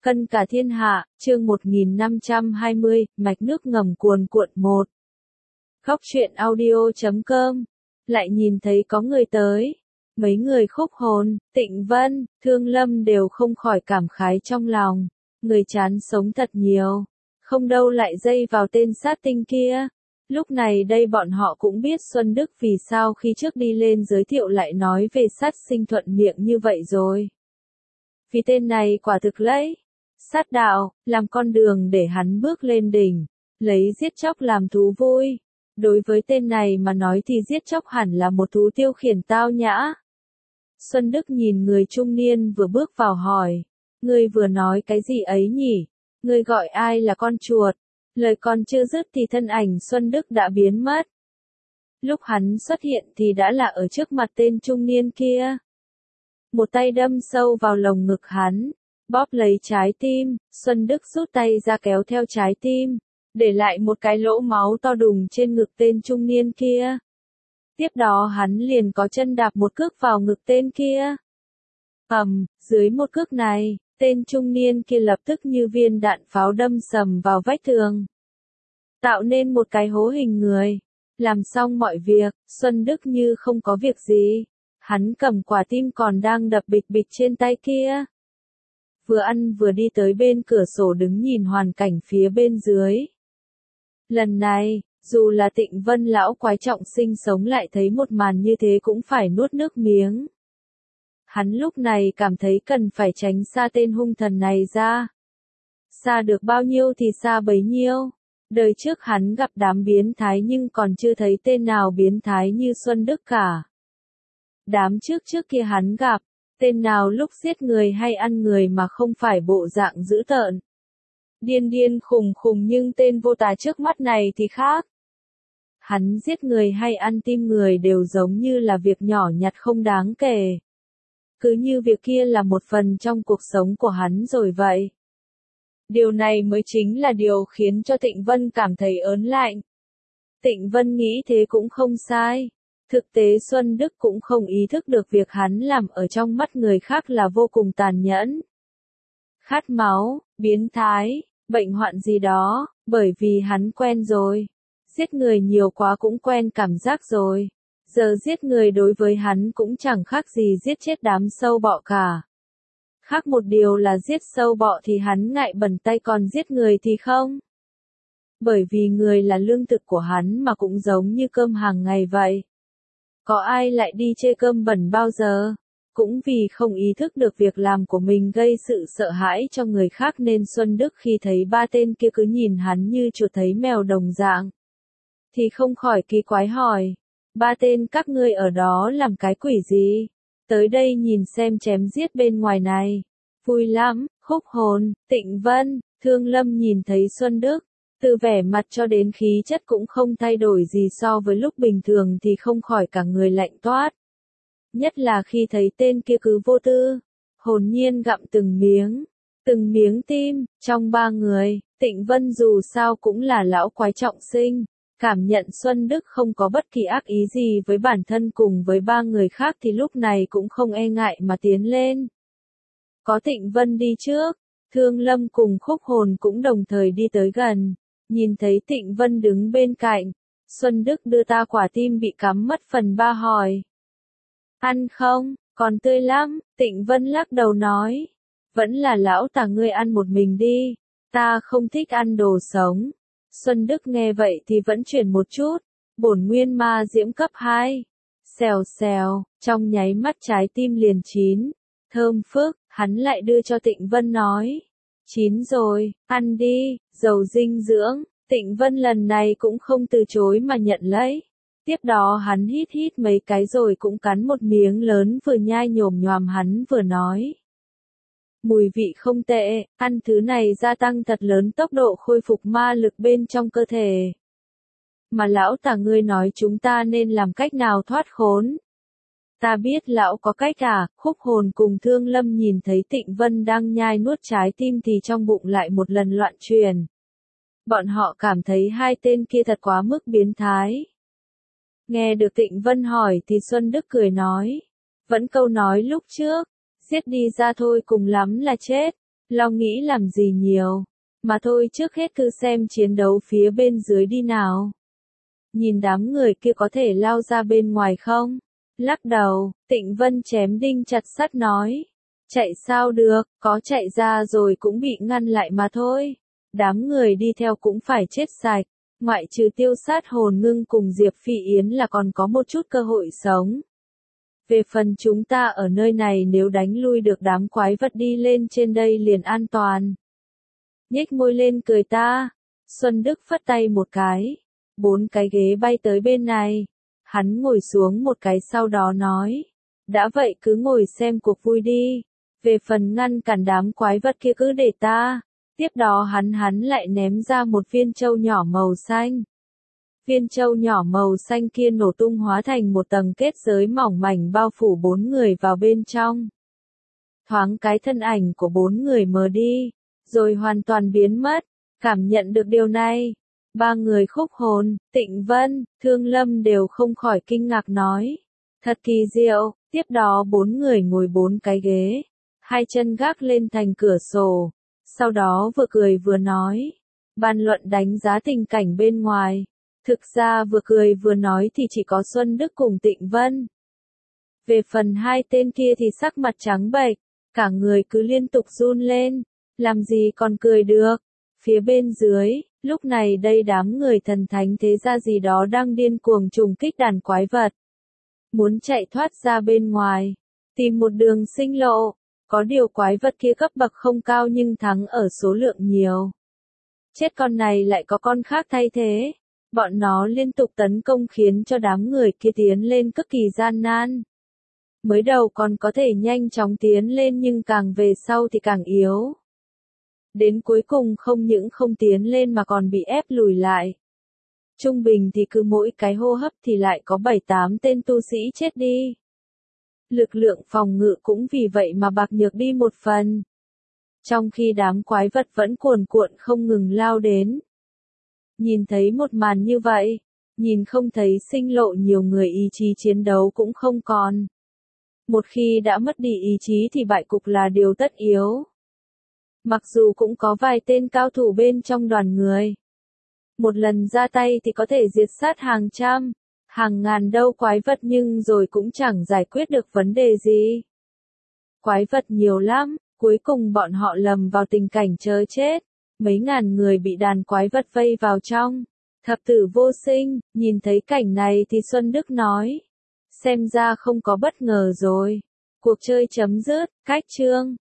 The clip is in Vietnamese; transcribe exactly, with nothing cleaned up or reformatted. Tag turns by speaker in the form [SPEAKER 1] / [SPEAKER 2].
[SPEAKER 1] Cân cả thiên hạ, chương một nghìn năm trăm hai mươi, mạch nước ngầm cuồn cuộn một. Khóc chuyện audio chấm com. Lại nhìn thấy có người tới. Mấy người Khúc Hồn, Tịnh Vân, Thương Lâm đều không khỏi cảm khái trong lòng. Người chán sống thật nhiều. Không đâu lại dây vào tên sát tinh kia. Lúc này đây bọn họ cũng biết Xuân Đức vì sao khi trước đi lên giới thiệu lại nói về sát sinh thuận miệng như vậy rồi. Vì tên này quả thực lấy sát đạo, làm con đường để hắn bước lên đỉnh, lấy giết chóc làm thú vui. Đối với tên này mà nói thì giết chóc hẳn là một thú tiêu khiển tao nhã. Xuân Đức nhìn người trung niên vừa bước vào hỏi, ngươi vừa nói cái gì ấy nhỉ? Ngươi gọi ai là con chuột? Lời còn chưa dứt thì thân ảnh Xuân Đức đã biến mất. Lúc hắn xuất hiện thì đã là ở trước mặt tên trung niên kia. Một tay đâm sâu vào lồng ngực hắn, bóp lấy trái tim, Xuân Đức rút tay ra kéo theo trái tim, để lại một cái lỗ máu to đùng trên ngực tên trung niên kia. Tiếp đó hắn liền có chân đạp một cước vào ngực tên kia. Ầm, dưới một cước này, tên trung niên kia lập tức như viên đạn pháo đâm sầm vào vách tường, tạo nên một cái hố hình người. Làm xong mọi việc, Xuân Đức như không có việc gì. Hắn cầm quả tim còn đang đập bịch bịch trên tay kia. Vừa ăn vừa đi tới bên cửa sổ đứng nhìn hoàn cảnh phía bên dưới. Lần này, dù là Tịnh Vân lão quái trọng sinh sống lại thấy một màn như thế cũng phải nuốt nước miếng. Hắn lúc này cảm thấy cần phải tránh xa tên hung thần này ra. Xa được bao nhiêu thì xa bấy nhiêu. Đời trước hắn gặp đám biến thái nhưng còn chưa thấy tên nào biến thái như Xuân Đức cả. Đám trước trước kia hắn gặp, tên nào lúc giết người hay ăn người mà không phải bộ dạng dữ tợn, điên điên khùng khùng, nhưng tên vô tà trước mắt này thì khác. Hắn giết người hay ăn tim người đều giống như là việc nhỏ nhặt không đáng kể. Cứ như việc kia là một phần trong cuộc sống của hắn rồi vậy. Điều này mới chính là điều khiến cho Tịnh Vân cảm thấy ớn lạnh. Tịnh Vân nghĩ thế cũng không sai. Thực tế Xuân Đức cũng không ý thức được việc hắn làm ở trong mắt người khác là vô cùng tàn nhẫn. Khát máu, biến thái, bệnh hoạn gì đó, bởi vì hắn quen rồi. Giết người nhiều quá cũng quen cảm giác rồi. Giờ giết người đối với hắn cũng chẳng khác gì giết chết đám sâu bọ cả. Khác một điều là giết sâu bọ thì hắn ngại bẩn tay, còn giết người thì không. Bởi vì người là lương thực của hắn mà cũng giống như cơm hàng ngày vậy. Có ai lại đi chê cơm bẩn bao giờ? Cũng vì không ý thức được việc làm của mình gây sự sợ hãi cho người khác nên Xuân Đức khi thấy ba tên kia cứ nhìn hắn như chuột thấy mèo đồng dạng, thì không khỏi kỳ quái hỏi, ba tên các ngươi ở đó làm cái quỷ gì? Tới đây nhìn xem chém giết bên ngoài này. Vui lắm. Khúc Hồn, Tịnh Vân, Thương Lâm nhìn thấy Xuân Đức, từ vẻ mặt cho đến khí chất cũng không thay đổi gì so với lúc bình thường thì không khỏi cả người lạnh toát. Nhất là khi thấy tên kia cứ vô tư, hồn nhiên gặm từng miếng, từng miếng tim. Trong ba người, Tịnh Vân dù sao cũng là lão quái trọng sinh, cảm nhận Xuân Đức không có bất kỳ ác ý gì với bản thân cùng với ba người khác thì lúc này cũng không e ngại mà tiến lên. Có Tịnh Vân đi trước, Thương Lâm cùng Khúc Hồn cũng đồng thời đi tới gần. Nhìn thấy Tịnh Vân đứng bên cạnh, Xuân Đức đưa ta quả tim bị cắm mất phần ba hỏi. Ăn không? Còn tươi lắm. Tịnh Vân lắc đầu nói. Vẫn là lão tà ngươi ăn một mình đi. Ta không thích ăn đồ sống. Xuân Đức nghe vậy thì vẫn chuyển một chút. Bổn nguyên ma diễm cấp hai. Xèo xèo, trong nháy mắt trái tim liền chín. Thơm phức, hắn lại đưa cho Tịnh Vân nói. Chín rồi, ăn đi, giàu dinh dưỡng. Tịnh Vân lần này cũng không từ chối mà nhận lấy. Tiếp đó hắn hít hít mấy cái rồi cũng cắn một miếng lớn, vừa nhai nhồm nhoàm hắn vừa nói. Mùi vị không tệ, ăn thứ này gia tăng thật lớn tốc độ khôi phục ma lực bên trong cơ thể. Mà lão tà ngươi nói chúng ta nên làm cách nào thoát khốn? Ta biết lão có cách à? Khúc Hồn cùng Thương Lâm nhìn thấy Tịnh Vân đang nhai nuốt trái tim thì trong bụng lại một lần loạn truyền. Bọn họ cảm thấy hai tên kia thật quá mức biến thái. Nghe được Tịnh Vân hỏi thì Xuân Đức cười nói. Vẫn câu nói lúc trước, giết đi ra thôi cùng lắm là chết. lo nghĩ làm gì nhiều. Mà thôi trước hết cứ xem chiến đấu phía bên dưới đi nào. Nhìn đám người kia có thể lao ra bên ngoài không? Lắc đầu, Tịnh Vân chém đinh chặt sắt nói. Chạy sao được, có chạy ra rồi cũng bị ngăn lại mà thôi. Đám người đi theo cũng phải chết sạch. Ngoại trừ Tiêu Sát Hồn Ngưng cùng Diệp Phi Yến là còn có một chút cơ hội sống. Về phần chúng ta ở nơi này nếu đánh lui được đám quái vật đi lên trên đây liền an toàn. Nhếch môi lên cười ta. Xuân Đức phất tay một cái. Bốn cái ghế bay tới bên này. Hắn ngồi xuống một cái sau đó nói. Đã vậy cứ ngồi xem cuộc vui đi. Về phần ngăn cản đám quái vật kia cứ để ta. Tiếp đó hắn hắn lại ném ra một viên châu nhỏ màu xanh. Viên châu nhỏ màu xanh kia nổ tung hóa thành một tầng kết giới mỏng mảnh bao phủ bốn người vào bên trong. Thoáng cái thân ảnh của bốn người mờ đi, rồi hoàn toàn biến mất. Cảm nhận được điều này, ba người Khúc Hồn, Tịnh Vân, Thương Lâm đều không khỏi kinh ngạc nói. Thật kỳ diệu, tiếp đó bốn người ngồi bốn cái ghế, hai chân gác lên thành cửa sổ. Sau đó vừa cười vừa nói, bàn luận đánh giá tình cảnh bên ngoài. Thực ra vừa cười vừa nói thì chỉ có Xuân Đức cùng Tịnh Vân. Về phần hai tên kia thì sắc mặt trắng bệch, cả người cứ liên tục run lên, làm gì còn cười được. Phía bên dưới, lúc này đây đám người thần thánh thế gia gì đó đang điên cuồng trùng kích đàn quái vật. Muốn chạy thoát ra bên ngoài, tìm một đường sinh lộ. Có điều quái vật kia cấp bậc không cao nhưng thắng ở số lượng nhiều. Chết con này lại có con khác thay thế. Bọn nó liên tục tấn công khiến cho đám người kia tiến lên cực kỳ gian nan. Mới đầu còn có thể nhanh chóng tiến lên nhưng càng về sau thì càng yếu. Đến cuối cùng không những không tiến lên mà còn bị ép lùi lại. Trung bình thì cứ mỗi cái hô hấp thì lại có bảy tám tên tu sĩ chết đi. Lực lượng phòng ngự cũng vì vậy mà bạc nhược đi một phần. Trong khi đám quái vật vẫn cuồn cuộn không ngừng lao đến. Nhìn thấy một màn như vậy, nhìn không thấy sinh lộ nhiều người ý chí chiến đấu cũng không còn. Một khi đã mất đi ý chí thì bại cục là điều tất yếu. Mặc dù cũng có vài tên cao thủ bên trong đoàn người. Một lần ra tay thì có thể diệt sát hàng trăm, hàng ngàn đâu quái vật nhưng rồi cũng chẳng giải quyết được vấn đề gì. Quái vật nhiều lắm, cuối cùng bọn họ lầm vào tình cảnh chờ chết. Mấy ngàn người bị đàn quái vật vây vào trong. Thập tử vô sinh, nhìn thấy cảnh này thì Xuân Đức nói. Xem ra không có bất ngờ rồi. Cuộc chơi chấm dứt, cách chương.